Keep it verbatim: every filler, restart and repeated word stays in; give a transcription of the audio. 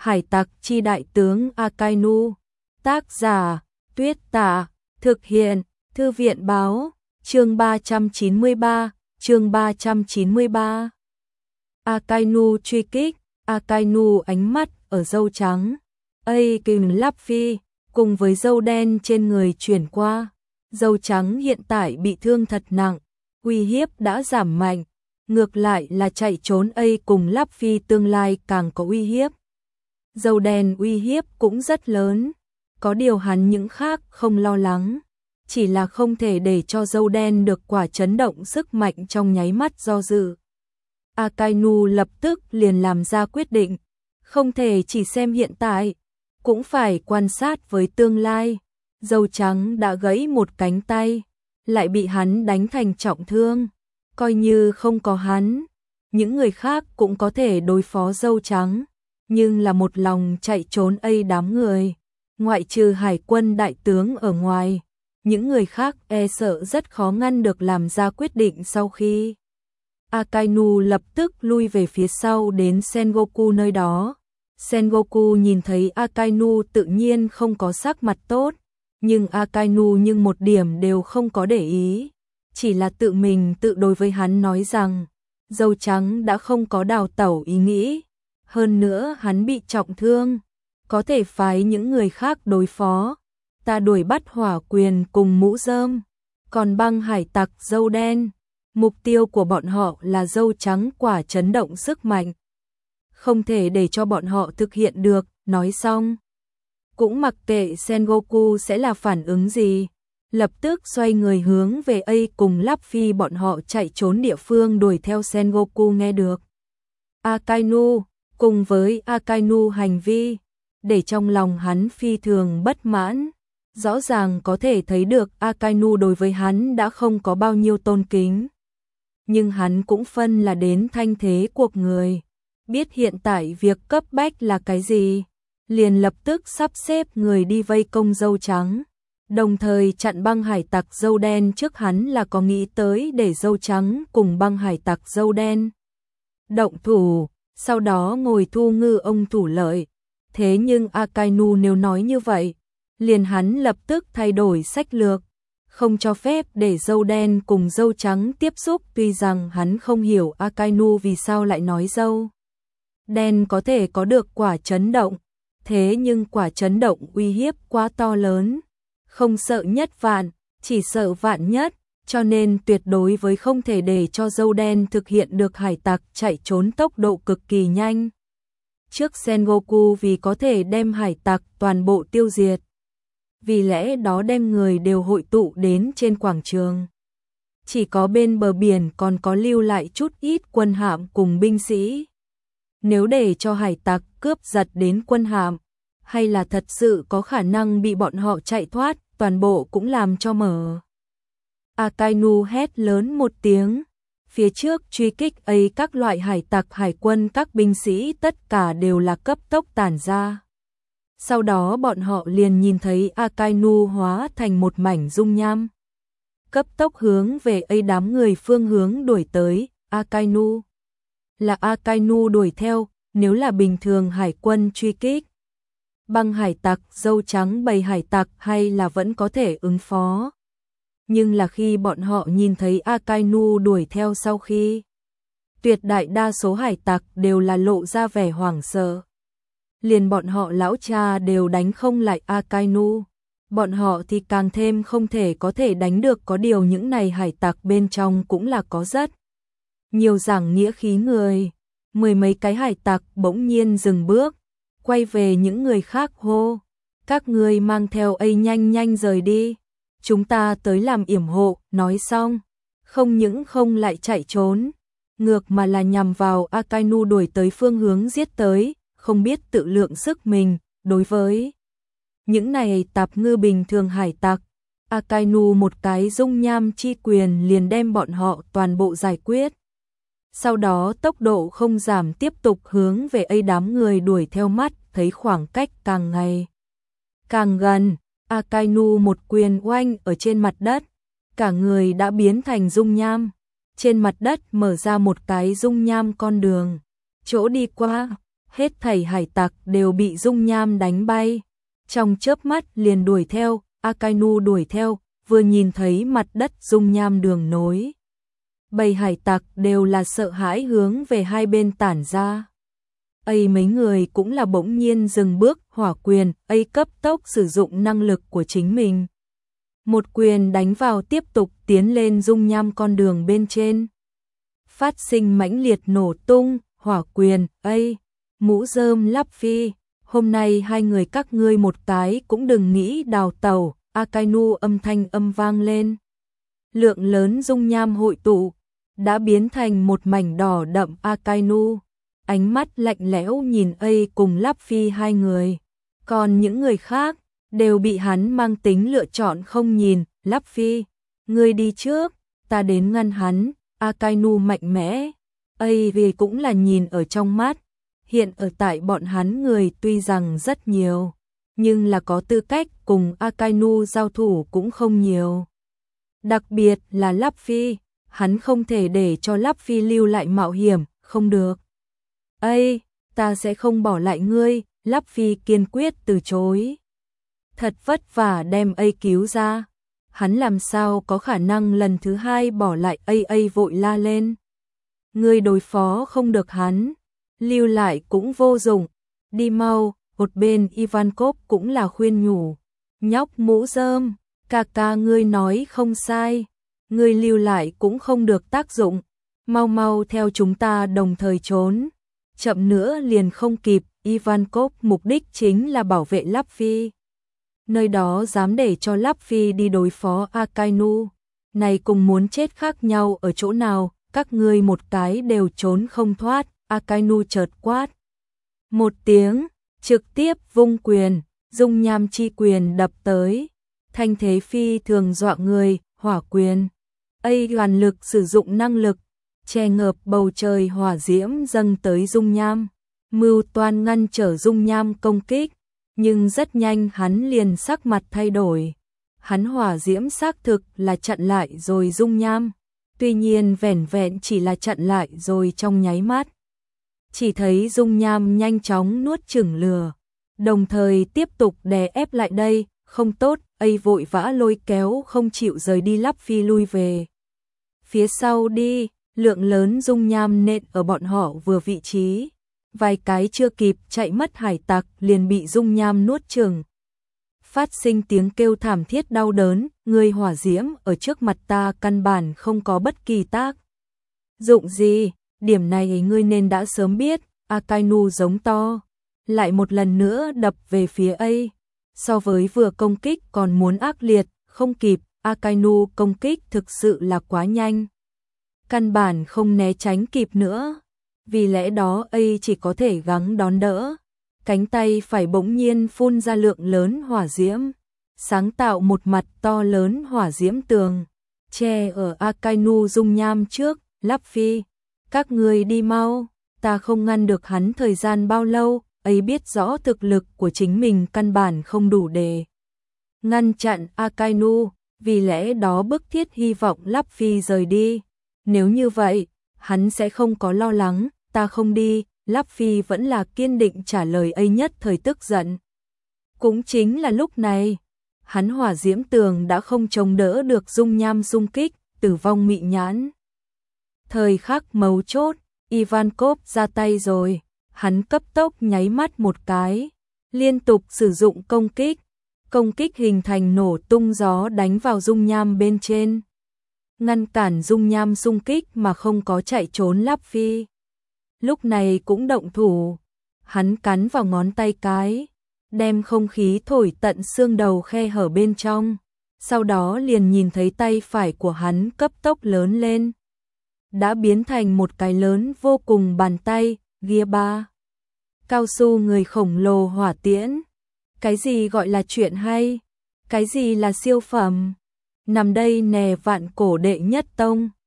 Hải tặc chi đại tướng Akainu. Tác giả Tuyết Tả. Thực hiện Thư viện báo. Chương ba trăm chín mươi ba. Chương ba trăm chín mươi ba. Akainu truy kích. Akainu ánh mắt ở râu trắng A kình Luffy cùng với râu đen trên người chuyển qua. Râu trắng hiện tại bị thương thật nặng, uy hiếp đã giảm mạnh, ngược lại là chạy trốn A cùng Luffy tương lai càng có uy hiếp. Râu đen uy hiếp cũng rất lớn, có điều hắn những khác không lo lắng, chỉ là không thể để cho râu đen được quả chấn động sức mạnh trong nháy mắt do dự. Akainu lập tức liền làm ra quyết định, không thể chỉ xem hiện tại, cũng phải quan sát với tương lai. Râu trắng đã gãy một cánh tay, lại bị hắn đánh thành trọng thương, coi như không có hắn, những người khác cũng có thể đối phó râu trắng, nhưng là một lòng chạy trốn A đám người, ngoại trừ hải quân đại tướng ở ngoài, những người khác e sợ rất khó ngăn được làm ra quyết định. Sau khi Akainu lập tức lui về phía sau đến Sengoku nơi đó. Sengoku nhìn thấy Akainu tự nhiên không có sắc mặt tốt, nhưng Akainu nhưng một điểm đều không có để ý, chỉ là tự mình tự đối với hắn nói rằng, râu trắng đã không có đào tẩu ý nghĩ, hơn nữa hắn bị trọng thương, có thể phái những người khác đối phó, ta đuổi bắt hỏa quyền cùng mũ rơm, còn băng hải tặc râu đen, mục tiêu của bọn họ là râu trắng quả chấn động sức mạnh, không thể để cho bọn họ thực hiện được. Nói xong, cũng mặc kệ Sengoku sẽ là phản ứng gì, lập tức xoay người hướng về A cùng Luffy bọn họ chạy trốn địa phương đuổi theo. Sengoku nghe được Akainu cùng với Akainu hành vi, để trong lòng hắn phi thường bất mãn, rõ ràng có thể thấy được Akainu đối với hắn đã không có bao nhiêu tôn kính, nhưng hắn cũng phân là đến thanh thế cuộc người, biết hiện tại việc cấp bách là cái gì, liền lập tức sắp xếp người đi vây công râu trắng, đồng thời chặn băng hải tặc râu đen. Trước hắn là có nghĩ tới để râu trắng cùng băng hải tặc râu đen động thủ, sau đó ngồi thu ngư ông thủ lợi, thế nhưng Akainu nếu nói như vậy, liền hắn lập tức thay đổi sách lược, không cho phép để râu đen cùng râu trắng tiếp xúc. Tuy rằng hắn không hiểu Akainu vì sao lại nói râu đen có thể có được quả chấn động, thế nhưng quả chấn động uy hiếp quá to lớn, không sợ nhất vạn, chỉ sợ vạn nhất, cho nên tuyệt đối với không thể để cho râu đen thực hiện được hải tặc chạy trốn tốc độ cực kỳ nhanh. Trước Sengoku vì có thể đem hải tặc toàn bộ tiêu diệt, vì lẽ đó đem người đều hội tụ đến trên quảng trường. Chỉ có bên bờ biển còn có lưu lại chút ít quân hạm cùng binh sĩ. Nếu để cho hải tặc cướp giật đến quân hạm, hay là thật sự có khả năng bị bọn họ chạy thoát, toàn bộ cũng làm cho mở. Akainu hét lớn một tiếng, phía trước truy kích ấy các loại hải tặc hải quân các binh sĩ tất cả đều là cấp tốc tản ra. Sau đó bọn họ liền nhìn thấy Akainu hóa thành một mảnh dung nham, cấp tốc hướng về ấy đám người phương hướng đuổi tới. Akainu là Akainu đuổi theo, nếu là bình thường hải quân truy kích, băng hải tặc râu trắng bầy hải tặc hay là vẫn có thể ứng phó. Nhưng là khi bọn họ nhìn thấy Akainu đuổi theo, sau khi tuyệt đại đa số hải tặc đều là lộ ra vẻ hoảng sợ. Liền bọn họ lão cha đều đánh không lại Akainu, bọn họ thì càng thêm không thể có thể đánh được. Có điều những này hải tặc bên trong cũng là có rất nhiều giảng nghĩa khí người. Mười mấy cái hải tặc bỗng nhiên dừng bước, quay về những người khác hô, các ngươi mang theo A nhanh nhanh rời đi, chúng ta tới làm yểm hộ. Nói xong, không những không lại chạy trốn, ngược mà là nhằm vào Akainu đuổi tới phương hướng giết tới, không biết tự lượng sức mình. Đối với những này tạp ngư bình thường hải tặc, Akainu một cái dung nham chi quyền liền đem bọn họ toàn bộ giải quyết. Sau đó tốc độ không giảm tiếp tục hướng về A đám người đuổi theo, mắt thấy khoảng cách càng ngày càng gần, Akainu một quyền oanh ở trên mặt đất, cả người đã biến thành dung nham, trên mặt đất mở ra một cái dung nham con đường, chỗ đi qua hết thảy hải tặc đều bị dung nham đánh bay. Trong chớp mắt liền đuổi theo, Akainu đuổi theo, vừa nhìn thấy mặt đất dung nham đường nối. Bầy hải tặc đều là sợ hãi hướng về hai bên tản ra. Ấy mấy người cũng là bỗng nhiên dừng bước, hỏa quyền, ấy cấp tốc sử dụng năng lực của chính mình. Một quyền đánh vào tiếp tục tiến lên dung nham con đường bên trên. Phát sinh mãnh liệt nổ tung, hỏa quyền, ấy, mũ rơm Luffy, hôm nay hai người các ngươi một cái cũng đừng nghĩ đào tàu, Akainu âm thanh âm vang lên. Lượng lớn dung nham hội tụ, đã biến thành một mảnh đỏ đậm. Akainu, ánh mắt lạnh lẽo nhìn ấy cùng Luffy hai người, còn những người khác đều bị hắn mang tính lựa chọn không nhìn. Luffy, ngươi đi trước, ta đến ngăn hắn. Akainu mạnh mẽ, ấy vì cũng là nhìn ở trong mắt, hiện ở tại bọn hắn người tuy rằng rất nhiều, nhưng là có tư cách cùng Akainu giao thủ cũng không nhiều. Đặc biệt là Luffy, hắn không thể để cho Luffy lưu lại mạo hiểm, không được. Ây, ta sẽ không bỏ lại ngươi, Luffy kiên quyết từ chối. Thật vất vả đem ấy cứu ra, hắn làm sao có khả năng lần thứ hai bỏ lại ấy. Ấy vội la lên. Ngươi đối phó không được hắn, lưu lại cũng vô dụng, đi mau. Một bên Ivankov cũng là khuyên nhủ, nhóc mũ rơm, ca ca ngươi nói không sai, ngươi lưu lại cũng không được tác dụng, mau mau theo chúng ta đồng thời trốn, chậm nữa liền không kịp. Ivankov mục đích chính là bảo vệ Luffy, nơi đó dám để cho Luffy đi đối phó Akainu, này cùng muốn chết khác nhau ở chỗ nào, các ngươi một cái đều trốn không thoát. Akainu chợt quát một tiếng, trực tiếp vung quyền, dung nham chi quyền đập tới, thanh thế phi thường dọa người. Hỏa quyền, ấy toàn lực sử dụng năng lực, che ngợp bầu trời hỏa diễm dâng tới dung nham, mưu toan ngăn trở dung nham công kích, nhưng rất nhanh hắn liền sắc mặt thay đổi. Hắn hỏa diễm xác thực là chặn lại rồi dung nham, tuy nhiên vẻn vẹn chỉ là chặn lại rồi trong nháy mắt. Chỉ thấy dung nham nhanh chóng nuốt chửng lửa, đồng thời tiếp tục đè ép lại đây, không tốt. Ấy vội vã lôi kéo không chịu rời đi Luffy lui về phía sau đi, lượng lớn dung nham nện ở bọn họ vừa vị trí, vài cái chưa kịp chạy mất hải tặc liền bị dung nham nuốt chửng. Phát sinh tiếng kêu thảm thiết đau đớn, người hỏa diễm ở trước mặt ta căn bản không có bất kỳ tác dụng gì, điểm này ngươi nên đã sớm biết. Akainu giống to, lại một lần nữa đập về phía ấy. So với vừa công kích còn muốn ác liệt, không kịp, Akainu công kích thực sự là quá nhanh, căn bản không né tránh kịp nữa, vì lẽ đó ấy chỉ có thể gắng đón đỡ. Cánh tay phải bỗng nhiên phun ra lượng lớn hỏa diễm, sáng tạo một mặt to lớn hỏa diễm tường, che ở Akainu dung nham trước. Luffy, các người đi mau, ta không ngăn được hắn thời gian bao lâu. Ấy biết rõ thực lực của chính mình căn bản không đủ để ngăn chặn Akainu, vì lẽ đó bức thiết hy vọng Luffy rời đi. Nếu như vậy, hắn sẽ không có lo lắng, ta không đi. Luffy vẫn là kiên định trả lời ấy, nhất thời tức giận. Cũng chính là lúc này, hắn hỏa diễm tường đã không chống đỡ được dung nham xung kích, tử vong mị nhãn. Thời khắc mấu chốt, Ivankov ra tay rồi. Hắn cấp tốc nháy mắt một cái, liên tục sử dụng công kích, công kích hình thành nổ tung gió đánh vào dung nham bên trên, ngăn cản dung nham xung kích mà không có chạy trốn. Luffy lúc này cũng động thủ, hắn cắn vào ngón tay cái, đem không khí thổi tận xương đầu khe hở bên trong, sau đó liền nhìn thấy tay phải của hắn cấp tốc lớn lên, đã biến thành một cái lớn vô cùng bàn tay. Gear ba, cao su người khổng lồ hỏa tiễn. Cái gì gọi là chuyện hay? Cái gì là siêu phẩm? Nằm đây nè, vạn cổ đệ nhất tông.